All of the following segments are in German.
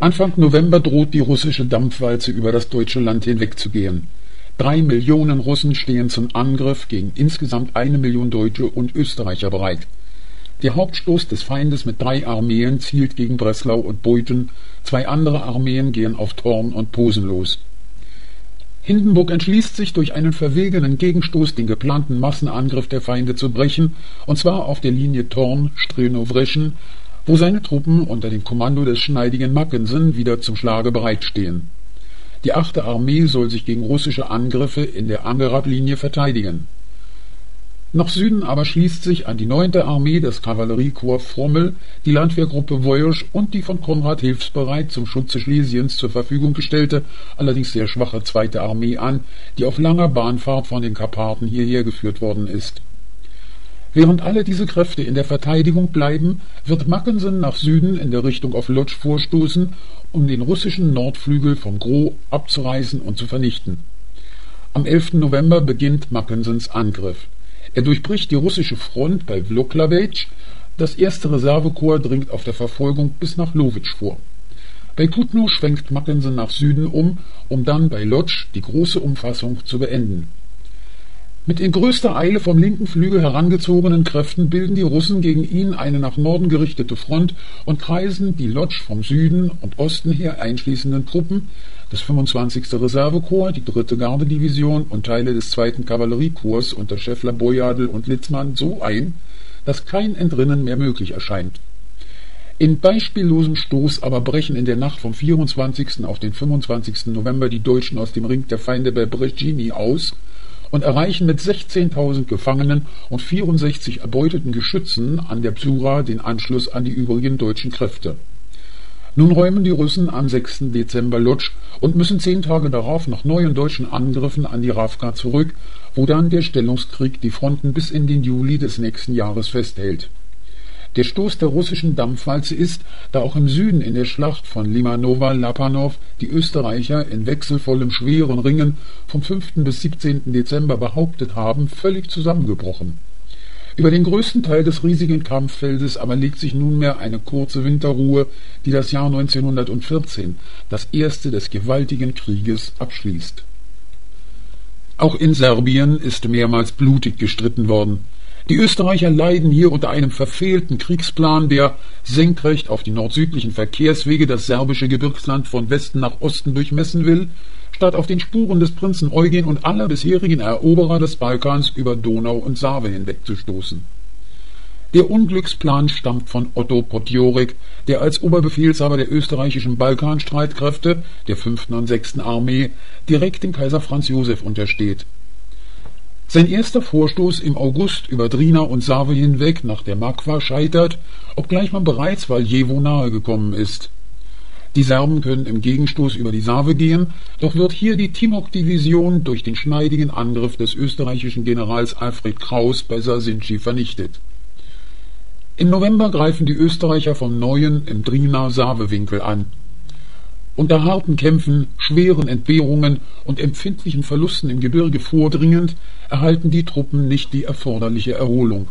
Anfang November droht die russische Dampfwalze über das deutsche Land hinwegzugehen. 3 Millionen Russen stehen zum Angriff gegen insgesamt 1 Million Deutsche und Österreicher bereit. Der Hauptstoß des Feindes mit 3 Armeen zielt gegen Breslau und Beuthen, 2 andere Armeen gehen auf Thorn und Posen los. Hindenburg entschließt sich, durch einen verwegenen Gegenstoß den geplanten Massenangriff der Feinde zu brechen, und zwar auf der Linie Thorn-Strenow-Vreschen, wo seine Truppen unter dem Kommando des schneidigen Mackensen wieder zum Schlage bereitstehen. Die 8. Armee soll sich gegen russische Angriffe in der Angerath-Linie verteidigen. Nach Süden aber schließt sich an die 9. Armee des Kavalleriekorps Frommel, die Landwehrgruppe Woysch und die von Konrad hilfsbereit zum Schutze Schlesiens zur Verfügung gestellte, allerdings sehr schwache 2. Armee an, die auf langer Bahnfahrt von den Karpaten hierher geführt worden ist. Während alle diese Kräfte in der Verteidigung bleiben, wird Mackensen nach Süden in der Richtung auf Lodz vorstoßen, um den russischen Nordflügel vom Gros abzureißen und zu vernichten. Am 11. November beginnt Mackensens Angriff. Er durchbricht die russische Front bei Wlokławecz, das 1. Reservekorps dringt auf der Verfolgung bis nach Lowicz vor. Bei Kutno schwenkt Mackensen nach Süden um dann bei Lodz die große Umfassung zu beenden. Mit in größter Eile vom linken Flügel herangezogenen Kräften bilden die Russen gegen ihn eine nach Norden gerichtete Front und kreisen die Lodz vom Süden und Osten her einschließenden Truppen, das 25. Reservekorps, die 3. Gardedivision und Teile des 2. Kavalleriekorps unter Schäffler, Bojadl und Litzmann so ein, dass kein Entrinnen mehr möglich erscheint. In beispiellosem Stoß aber brechen in der Nacht vom 24. auf den 25. November die Deutschen aus dem Ring der Feinde bei Brzeziny aus und erreichen mit 16.000 Gefangenen und 64 erbeuteten Geschützen an der Bzura den Anschluss an die übrigen deutschen Kräfte. Nun räumen die Russen am 6. Dezember Lodz und müssen 10 Tage darauf nach neuen deutschen Angriffen an die Rawka zurück, wo dann der Stellungskrieg die Fronten bis in den Juli des nächsten Jahres festhält. Der Stoß der russischen Dampfwalze ist, da auch im Süden in der Schlacht von Limanowa-Lapanow die Österreicher in wechselvollem schweren Ringen vom 5. bis 17. Dezember behauptet haben, völlig zusammengebrochen. Über den größten Teil des riesigen Kampffeldes aber legt sich nunmehr eine kurze Winterruhe, die das Jahr 1914, das erste des gewaltigen Krieges, abschließt. Auch in Serbien ist mehrmals blutig gestritten worden. Die Österreicher leiden hier unter einem verfehlten Kriegsplan, der, senkrecht auf die nord-südlichen Verkehrswege, das serbische Gebirgsland von Westen nach Osten durchmessen will, statt auf den Spuren des Prinzen Eugen und aller bisherigen Eroberer des Balkans über Donau und Save hinwegzustoßen. Der Unglücksplan stammt von Otto Podgorek, der als Oberbefehlshaber der österreichischen Balkanstreitkräfte, der 5. und 6. Armee, direkt dem Kaiser Franz Josef untersteht. Sein erster Vorstoß im August über Drina und Save hinweg nach der Makwa scheitert, obgleich man bereits Valjevo nahe gekommen ist. Die Serben können im Gegenstoß über die Save gehen, doch wird hier die Timok-Division durch den schneidigen Angriff des österreichischen Generals Alfred Kraus bei Sasinci vernichtet. Im November greifen die Österreicher vom Neuen im Drina-Save-Winkel an. Unter harten Kämpfen, schweren Entbehrungen und empfindlichen Verlusten im Gebirge vordringend, erhalten die Truppen nicht die erforderliche Erholung.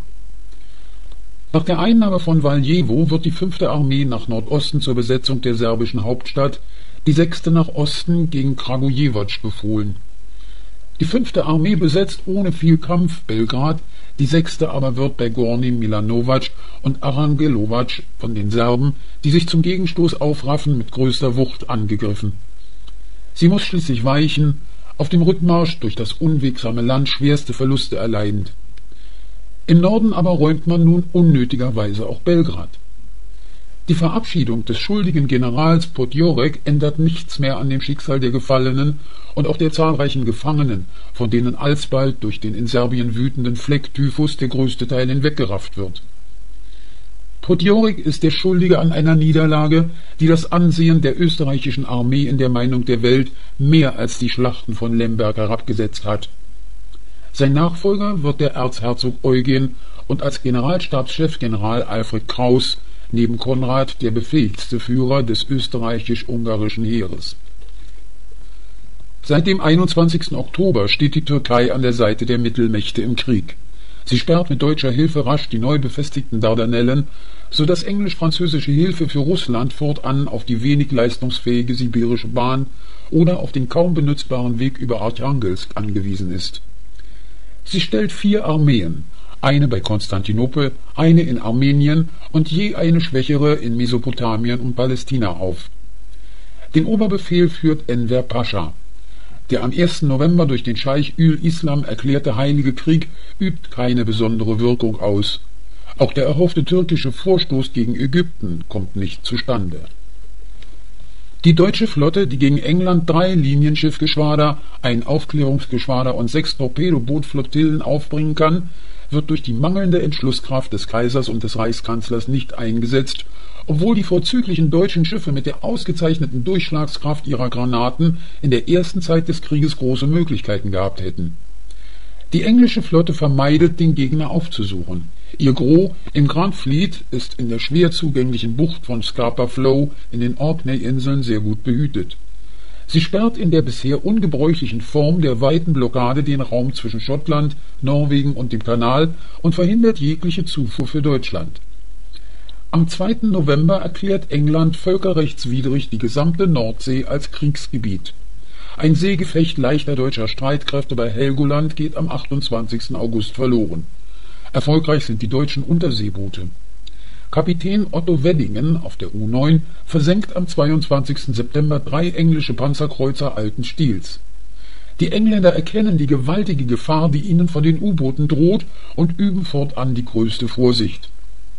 Nach der Einnahme von Valjevo wird die 5. Armee nach Nordosten zur Besetzung der serbischen Hauptstadt, die 6. nach Osten gegen Kragujevac befohlen. Die 5. Armee besetzt ohne viel Kampf Belgrad, die 6. aber wird bei Gornji Milanovac und Arangelovac von den Serben, die sich zum Gegenstoß aufraffen, mit größter Wucht angegriffen. Sie muss schließlich weichen, auf dem Rückmarsch durch das unwegsame Land schwerste Verluste erleidend. Im Norden aber räumt man nun unnötigerweise auch Belgrad. Die Verabschiedung des schuldigen Generals Podgorek ändert nichts mehr an dem Schicksal der Gefallenen und auch der zahlreichen Gefangenen, von denen alsbald durch den in Serbien wütenden Flecktyphus der größte Teil hinweggerafft wird. Podgorek ist der Schuldige an einer Niederlage, die das Ansehen der österreichischen Armee in der Meinung der Welt mehr als die Schlachten von Lemberg herabgesetzt hat. Sein Nachfolger wird der Erzherzog Eugen und als Generalstabschef General Alfred Kraus, neben Konrad der befähigste Führer des österreichisch-ungarischen Heeres. Seit dem 21. Oktober steht die Türkei an der Seite der Mittelmächte im Krieg. Sie sperrt mit deutscher Hilfe rasch die neu befestigten Dardanellen, so dass englisch-französische Hilfe für Russland fortan auf die wenig leistungsfähige sibirische Bahn oder auf den kaum benutzbaren Weg über Archangelsk angewiesen ist. Sie stellt 4 Armeen, eine bei Konstantinopel, eine in Armenien und je eine schwächere in Mesopotamien und Palästina auf. Den Oberbefehl führt Enver Pascha. Der am 1. November durch den Scheich Ül Islam erklärte Heilige Krieg übt keine besondere Wirkung aus. Auch der erhoffte türkische Vorstoß gegen Ägypten kommt nicht zustande. Die deutsche Flotte, die gegen England 3 Linienschiffgeschwader, ein Aufklärungsgeschwader und 6 Torpedobootflottillen aufbringen kann, wird durch die mangelnde Entschlusskraft des Kaisers und des Reichskanzlers nicht eingesetzt, obwohl die vorzüglichen deutschen Schiffe mit der ausgezeichneten Durchschlagskraft ihrer Granaten in der ersten Zeit des Krieges große Möglichkeiten gehabt hätten. Die englische Flotte vermeidet, den Gegner aufzusuchen. Ihr Gros im Grand Fleet ist in der schwer zugänglichen Bucht von Scapa Flow in den Orkney-Inseln sehr gut behütet. Sie sperrt in der bisher ungebräuchlichen Form der weiten Blockade den Raum zwischen Schottland, Norwegen und dem Kanal und verhindert jegliche Zufuhr für Deutschland. Am 2. November erklärt England völkerrechtswidrig die gesamte Nordsee als Kriegsgebiet. Ein Seegefecht leichter deutscher Streitkräfte bei Helgoland geht am 28. August verloren. Erfolgreich sind die deutschen Unterseeboote. Kapitän Otto Weddingen auf der U9 versenkt am 22. September 3 englische Panzerkreuzer alten Stils. Die Engländer erkennen die gewaltige Gefahr, die ihnen von den U-Booten droht, und üben fortan die größte Vorsicht.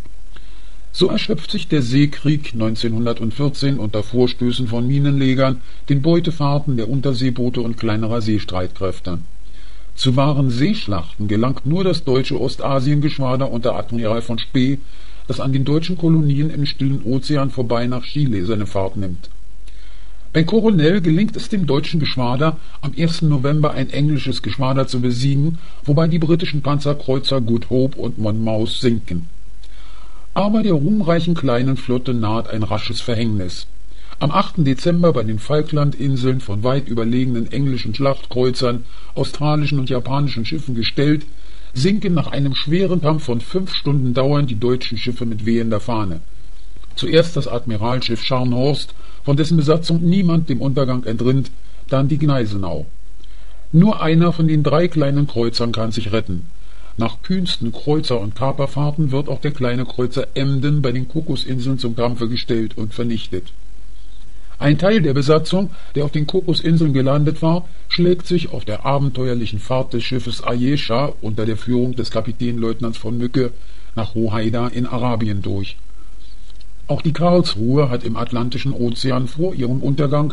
So erschöpft sich der Seekrieg 1914 unter Vorstößen von Minenlegern, den Beutefahrten der Unterseeboote und kleinerer Seestreitkräfte. Zu wahren Seeschlachten gelangt nur das deutsche Ostasiengeschwader unter Admiral von Spee, das an den deutschen Kolonien im stillen Ozean vorbei nach Chile seine Fahrt nimmt. Bei Coronel gelingt es dem deutschen Geschwader, am 1. November ein englisches Geschwader zu besiegen, wobei die britischen Panzerkreuzer Good Hope und Monmouth sinken. Aber der ruhmreichen kleinen Flotte naht ein rasches Verhängnis. Am 8. Dezember bei den Falklandinseln von weit überlegenen englischen Schlachtkreuzern, australischen und japanischen Schiffen gestellt, sinken nach einem schweren Kampf von 5 Stunden Dauern die deutschen Schiffe mit wehender Fahne. Zuerst das Admiralschiff Scharnhorst, von dessen Besatzung niemand dem Untergang entrinnt, dann die Gneisenau. Nur einer von den 3 kleinen Kreuzern kann sich retten. Nach kühnsten Kreuzer- und Kaperfahrten wird auch der kleine Kreuzer Emden bei den Kokosinseln zum Kampfe gestellt und vernichtet. Ein Teil der Besatzung, der auf den Kokosinseln gelandet war, schlägt sich auf der abenteuerlichen Fahrt des Schiffes Ayesha unter der Führung des Kapitänleutnants von Mücke nach Hodeida in Arabien durch. Auch die Karlsruhe hat im Atlantischen Ozean vor ihrem Untergang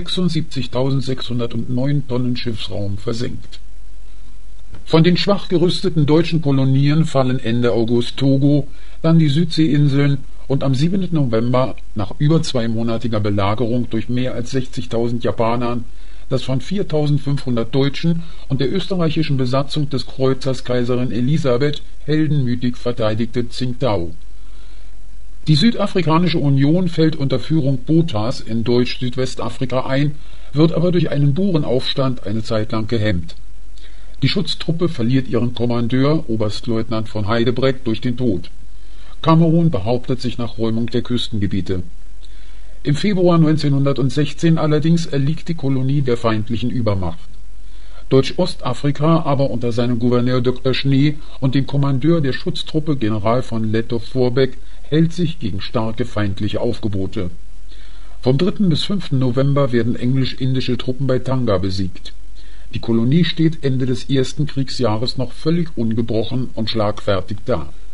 76.609 Tonnen Schiffsraum versenkt. Von den schwach gerüsteten deutschen Kolonien fallen Ende August Togo, dann die Südseeinseln und am 7. November nach über 2-monatiger Belagerung durch mehr als 60.000 Japanern das von 4.500 Deutschen und der österreichischen Besatzung des Kreuzers Kaiserin Elisabeth heldenmütig verteidigte Tsingtau. Die Südafrikanische Union fällt unter Führung Botha's in Deutsch-Südwestafrika ein, wird aber durch einen Burenaufstand eine Zeit lang gehemmt. Die Schutztruppe verliert ihren Kommandeur, Oberstleutnant von Heydebreck, durch den Tod. Kamerun behauptet sich nach Räumung der Küstengebiete. Im Februar 1916 allerdings erliegt die Kolonie der feindlichen Übermacht. Deutsch-Ostafrika aber unter seinem Gouverneur Dr. Schnee und dem Kommandeur der Schutztruppe General von Lettow-Vorbeck hält sich gegen starke feindliche Aufgebote. Vom 3. bis 5. November werden englisch-indische Truppen bei Tanga besiegt. Die Kolonie steht Ende des ersten Kriegsjahres noch völlig ungebrochen und schlagfertig da.